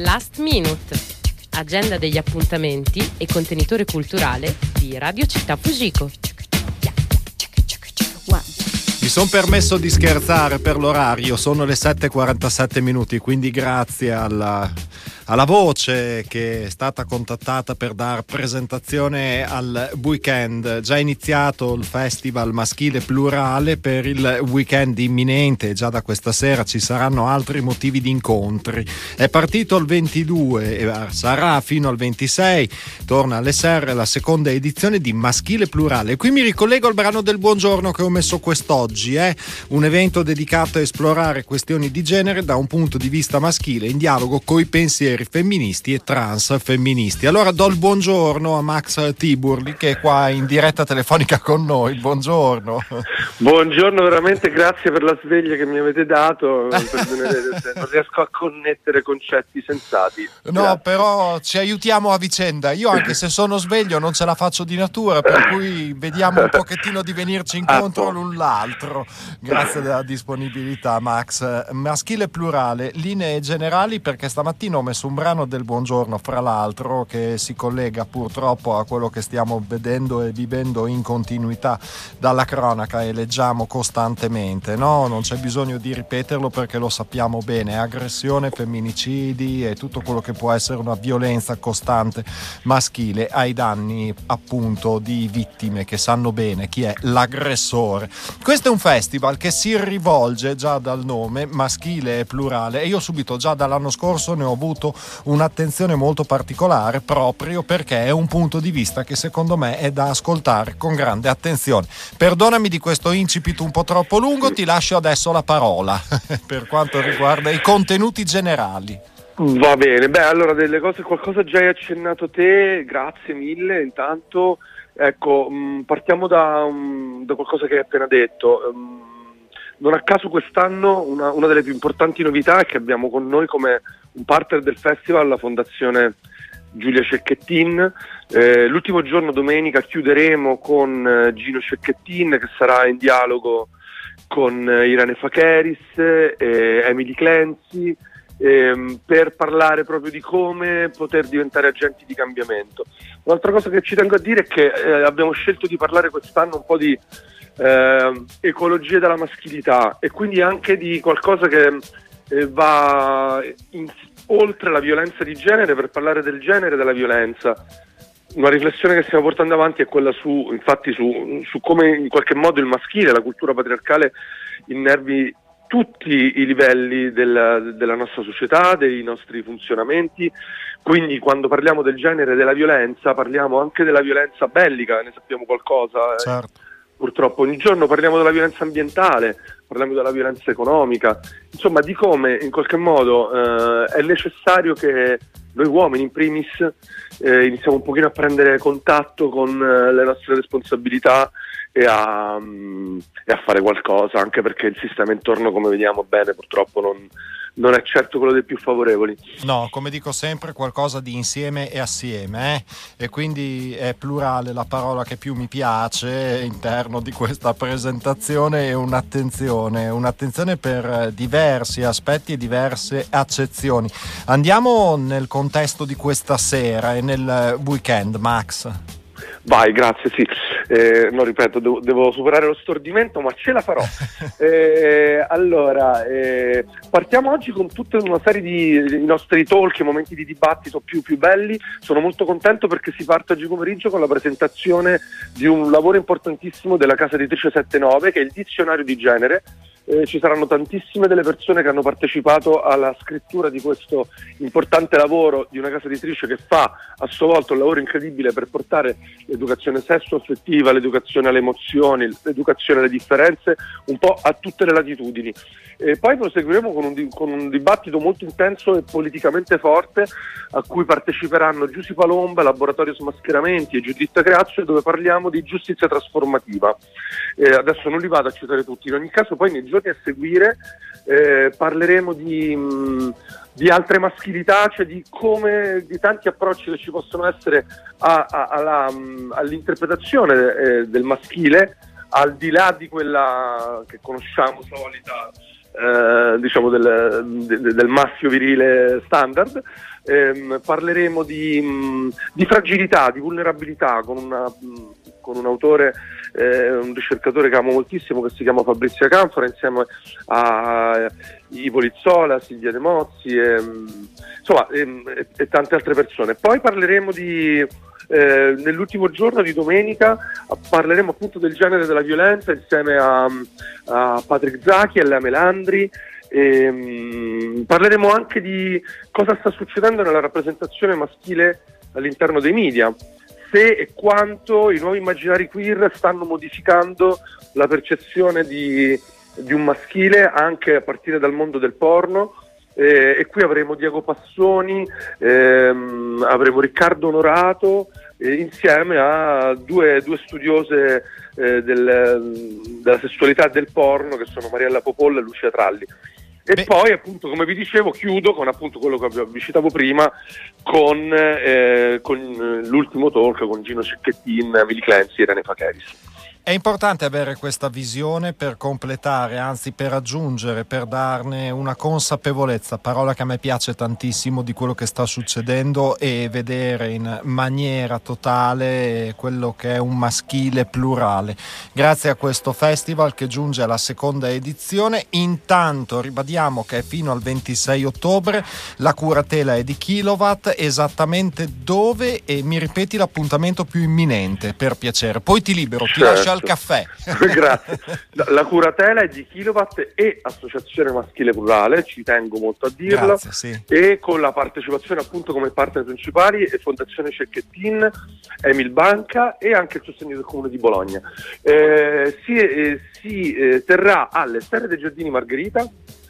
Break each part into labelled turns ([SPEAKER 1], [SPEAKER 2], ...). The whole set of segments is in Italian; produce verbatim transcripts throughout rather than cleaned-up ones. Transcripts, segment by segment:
[SPEAKER 1] Last Minute, agenda degli appuntamenti e contenitore culturale di Radio Città Fugico.
[SPEAKER 2] Mi sono permesso di scherzare per l'orario, sono le sette e quarantasette minuti, quindi grazie alla, alla voce che è stata contattata per dar presentazione al weekend. Già iniziato il festival maschile plurale per il weekend imminente, già da questa sera ci saranno altri motivi di incontri. È partito il ventidue e sarà fino al ventisei, torna alle serre la seconda edizione di Maschile Plurale. E qui mi ricollego al brano del buongiorno che ho messo quest'oggi. È un evento dedicato a esplorare questioni di genere da un punto di vista maschile in dialogo coi pensieri femministi e transfemministi. Allora do il buongiorno a Max Tiburli che è qua in diretta telefonica con noi. Buongiorno.
[SPEAKER 3] Buongiorno, veramente grazie per la sveglia che mi avete dato. Non riesco a connettere concetti sensati.
[SPEAKER 2] No, grazie. Però ci aiutiamo a vicenda. Io anche se sono sveglio non ce la faccio di natura, per cui vediamo un pochettino di venirci incontro
[SPEAKER 3] ah,
[SPEAKER 2] l'un l'altro. Grazie della disponibilità, Max. Maschile plurale, linee generali, perché stamattina ho messo un brano del buongiorno, fra l'altro, che si collega purtroppo a quello che stiamo vedendo e vivendo in continuità dalla cronaca e leggiamo costantemente, no? Non c'è bisogno di ripeterlo perché lo sappiamo bene: aggressione, femminicidi e tutto quello che può essere una violenza costante maschile ai danni appunto di vittime che sanno bene chi è l'aggressore. Questo è un festival che si rivolge già dal nome maschile e plurale, e io subito già dall'anno scorso ne ho avuto un'attenzione molto particolare proprio perché è un punto di vista che secondo me è da ascoltare con grande attenzione. Perdonami di questo incipit un po' troppo lungo, ti lascio adesso la parola per quanto riguarda i contenuti generali.
[SPEAKER 3] Va bene, beh, allora delle cose, qualcosa già hai accennato te, grazie mille. Intanto ecco, mh, partiamo da, um, da qualcosa che hai appena detto. Um, non a caso quest'anno una, una delle più importanti novità è che abbiamo con noi come un partner del festival la Fondazione Giulia Cecchettin. Eh, l'ultimo giorno, domenica, chiuderemo con eh, Gino Cecchettin, che sarà in dialogo con eh, Irene Facheris, eh, Emily Clancy, ehm, per parlare proprio di come poter diventare agenti di cambiamento. Un'altra cosa che ci tengo a dire è che eh, abbiamo scelto di parlare quest'anno un po' di eh, ecologia della maschilità, e quindi anche di qualcosa che eh, va in, oltre la violenza di genere, per parlare del genere e della violenza. Una riflessione che stiamo portando avanti è quella su, infatti, su, su come in qualche modo il maschile, la cultura patriarcale innervi tutti i livelli del, della nostra società, dei nostri funzionamenti. Quindi quando parliamo del genere e della violenza parliamo anche della violenza bellica, ne sappiamo qualcosa.
[SPEAKER 2] Certo.
[SPEAKER 3] Eh. Purtroppo ogni giorno parliamo della violenza ambientale, parliamo della violenza economica, insomma di come in qualche modo eh, è necessario che noi uomini in primis eh, iniziamo un pochino a prendere contatto con eh, le nostre responsabilità e a, um, e a fare qualcosa, anche perché il sistema intorno, come vediamo bene, purtroppo non, non è certo quello dei più favorevoli.
[SPEAKER 2] No, come dico sempre, qualcosa di insieme e assieme, eh? E quindi è plurale la parola che più mi piace all'interno di questa presentazione, e un'attenzione, un'attenzione per diversi aspetti e diverse accezioni. Andiamo nel contesto di questa sera e nel weekend, Max.
[SPEAKER 3] Vai, grazie, sì. Eh, no, ripeto, devo, devo superare lo stordimento, ma ce la farò. eh, allora, eh, partiamo oggi con tutta una serie di, di nostri talk e momenti di dibattito più, più belli. Sono molto contento perché si parte oggi pomeriggio con la presentazione di un lavoro importantissimo della casa editrice settantanove, che è il dizionario di genere. Eh, ci saranno tantissime delle persone che hanno partecipato alla scrittura di questo importante lavoro di una casa editrice che fa a sua volta un lavoro incredibile per portare l'educazione sesso-affettiva, l'educazione alle emozioni, l'educazione alle differenze un po' a tutte le latitudini. E poi proseguiremo con un, con un dibattito molto intenso e politicamente forte, a cui parteciperanno Giusy Palomba, Laboratorio Smascheramenti e Giuditta Creazio, dove parliamo di giustizia trasformativa. Eh, adesso non li vado a citare tutti, in ogni caso poi nei giorni a seguire eh, parleremo di, mh, di altre maschilità, cioè di come, di tanti approcci che ci possono essere a, a, alla, mh, all'interpretazione eh, del maschile, al di là di quella che conosciamo solita eh, diciamo del, de, del maschio virile standard. Eh, parleremo di, mh, di fragilità, di vulnerabilità con, una, mh, con un autore, eh, un ricercatore che amo moltissimo, che si chiama Fabrizio Canfora, insieme a Ivo Lizzola, Silvia De Mozzi e, mh, insomma, e, e tante altre persone. Poi parleremo di eh, nell'ultimo giorno di domenica parleremo appunto del genere della violenza insieme a, a Patrick Zachi e Lea Melandri. E, um, parleremo anche di cosa sta succedendo nella rappresentazione maschile all'interno dei media, se e quanto i nuovi immaginari queer stanno modificando la percezione di, di un maschile anche a partire dal mondo del porno. Eh, e qui avremo Diego Passoni, ehm, avremo Riccardo Onorato, eh, insieme a due, due studiose eh, del, della sessualità e del porno, che sono Mariella Popolla e Lucia Tralli. E Beh. poi appunto, come vi dicevo, chiudo con appunto quello che vi citavo prima, con, eh, con l'ultimo talk con Gino Cecchettin, Emily Clancy e Irene Fakeris.
[SPEAKER 2] È importante avere questa visione per completare, anzi per aggiungere, per darne una consapevolezza, parola che a me piace tantissimo, di quello che sta succedendo, e vedere in maniera totale quello che è un maschile plurale. Grazie a questo festival che giunge alla seconda edizione. Intanto ribadiamo che è fino al ventisei ottobre, la curatela è di Kilowatt. Esattamente dove? E mi ripeti l'appuntamento più imminente, per piacere, poi ti libero, ti lascio al caffè.
[SPEAKER 3] Grazie. La curatela è di Kilowatt e Associazione Maschile Plurale, ci tengo molto a dirlo.
[SPEAKER 2] Grazie, sì.
[SPEAKER 3] E con la partecipazione appunto come partner principali e Fondazione Cecchettin, Emil Banca e anche il sostegno del Comune di Bologna. Eh, si eh, si eh, terrà alle Serre dei Giardini Margherita.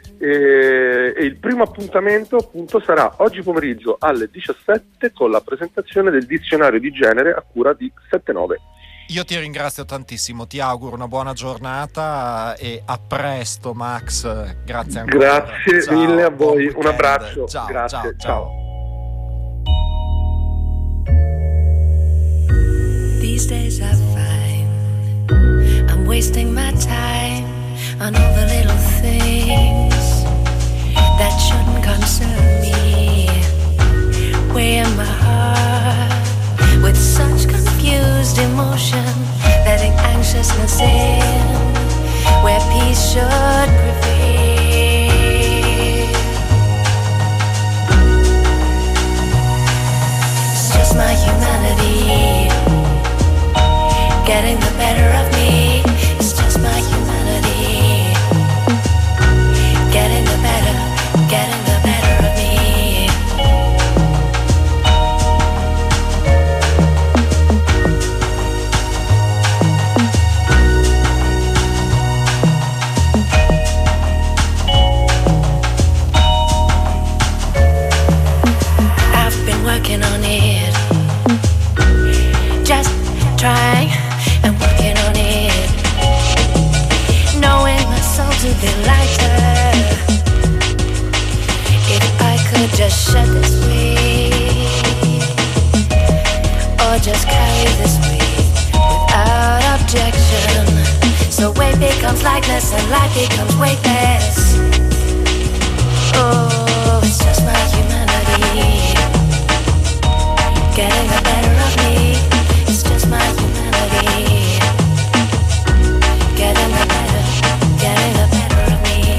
[SPEAKER 3] E, e il primo appuntamento appunto sarà oggi pomeriggio alle diciassette con la presentazione del dizionario di genere a cura di sette nove.
[SPEAKER 2] Io ti ringrazio tantissimo, ti auguro una buona giornata e a presto, Max. Grazie ancora.
[SPEAKER 3] Grazie
[SPEAKER 2] ciao,
[SPEAKER 3] mille a voi, un abbraccio.
[SPEAKER 2] Ciao,
[SPEAKER 3] Grazie,
[SPEAKER 2] ciao,
[SPEAKER 3] ciao.
[SPEAKER 4] These days I find I'm wasting my time on all the little things that shouldn't concern me. Weighing my heart with such confused emotion, letting anxiousness in where peace should prevail. It's just my humanity getting the better of me. It's just my humanity getting the better, getting the better of me. Working on it, just trying and working on it, knowing my soul to be lighter. If I could just shed this weight, or just carry this weight without objection, so weight becomes lightness and life becomes weightless. Oh, it's just my humanity getting the better of me. It's just my humanity getting the better, getting the better of me.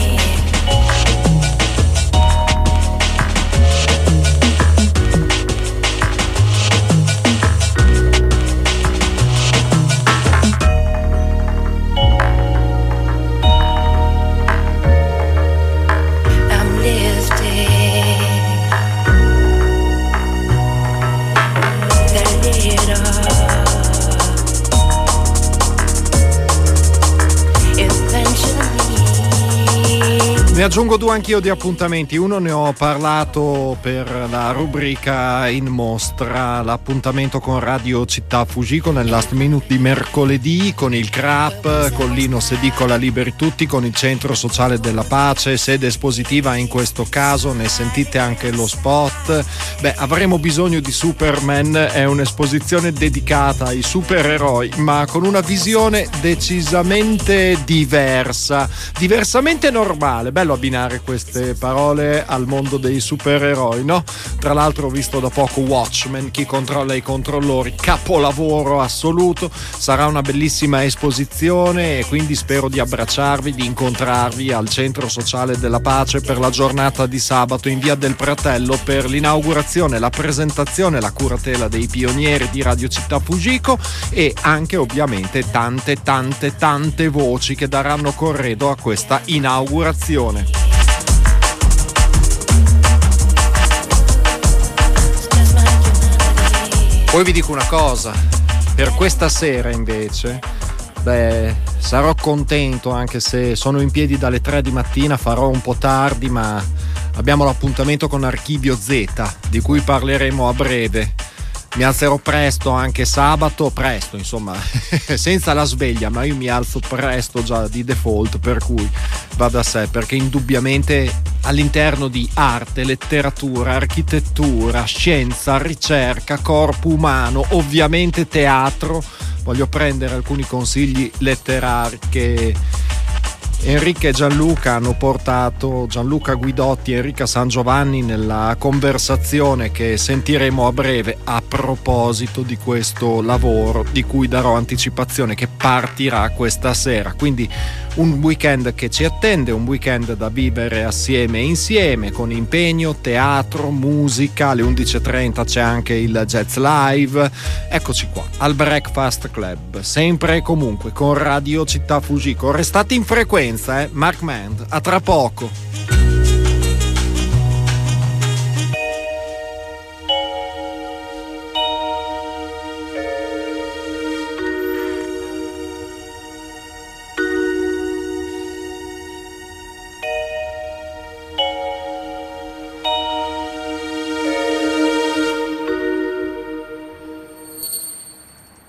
[SPEAKER 4] I'm lifting.
[SPEAKER 2] Ne aggiungo due anch'io di appuntamenti. Uno ne ho parlato per la rubrica in mostra, l'appuntamento con Radio Città Fujiko nel last minute di mercoledì, con il C R A P, con l'Inos Edicola Liberi Tutti, con il Centro Sociale della Pace, sede espositiva in questo caso, ne sentite anche lo spot. Beh, avremo bisogno di Superman, è un'esposizione dedicata ai supereroi, ma con una visione decisamente diversa, diversamente normale. Bello abbinare queste parole al mondo dei supereroi, no? Tra l'altro ho visto da poco Watchmen, Chi controlla i controllori, capolavoro assoluto. Sarà una bellissima esposizione e quindi spero di abbracciarvi, di incontrarvi al Centro Sociale della Pace per la giornata di sabato in Via del Pratello per l'inaugurazione, la presentazione, la curatela dei pionieri di Radio Città Fujiko e anche ovviamente tante tante tante voci che daranno corredo a questa inaugurazione. Poi vi dico una cosa, per questa sera invece, beh, sarò contento anche se sono in piedi dalle tre di mattina, farò un po' tardi, ma abbiamo l'appuntamento con Archivio Z, di cui parleremo a breve. Mi alzerò presto anche sabato, presto insomma, senza la sveglia, ma io mi alzo presto già di default, per cui va da sé, perché indubbiamente all'interno di arte, letteratura, architettura, scienza, ricerca, corpo umano, ovviamente teatro, voglio prendere alcuni consigli letterari che Enrica e Gianluca hanno portato, Gianluca Guidotti e Enrica San Giovanni, nella conversazione che sentiremo a breve a proposito di questo lavoro di cui darò anticipazione, che partirà questa sera. Quindi un weekend che ci attende, un weekend da vivere assieme e insieme, con impegno, teatro, musica. Alle undici e trenta c'è anche il Jazz Live. Eccoci qua al Breakfast Club, sempre e comunque con Radio Città Fujiko. Restate in frequenza, eh? Mark Mand, a tra poco.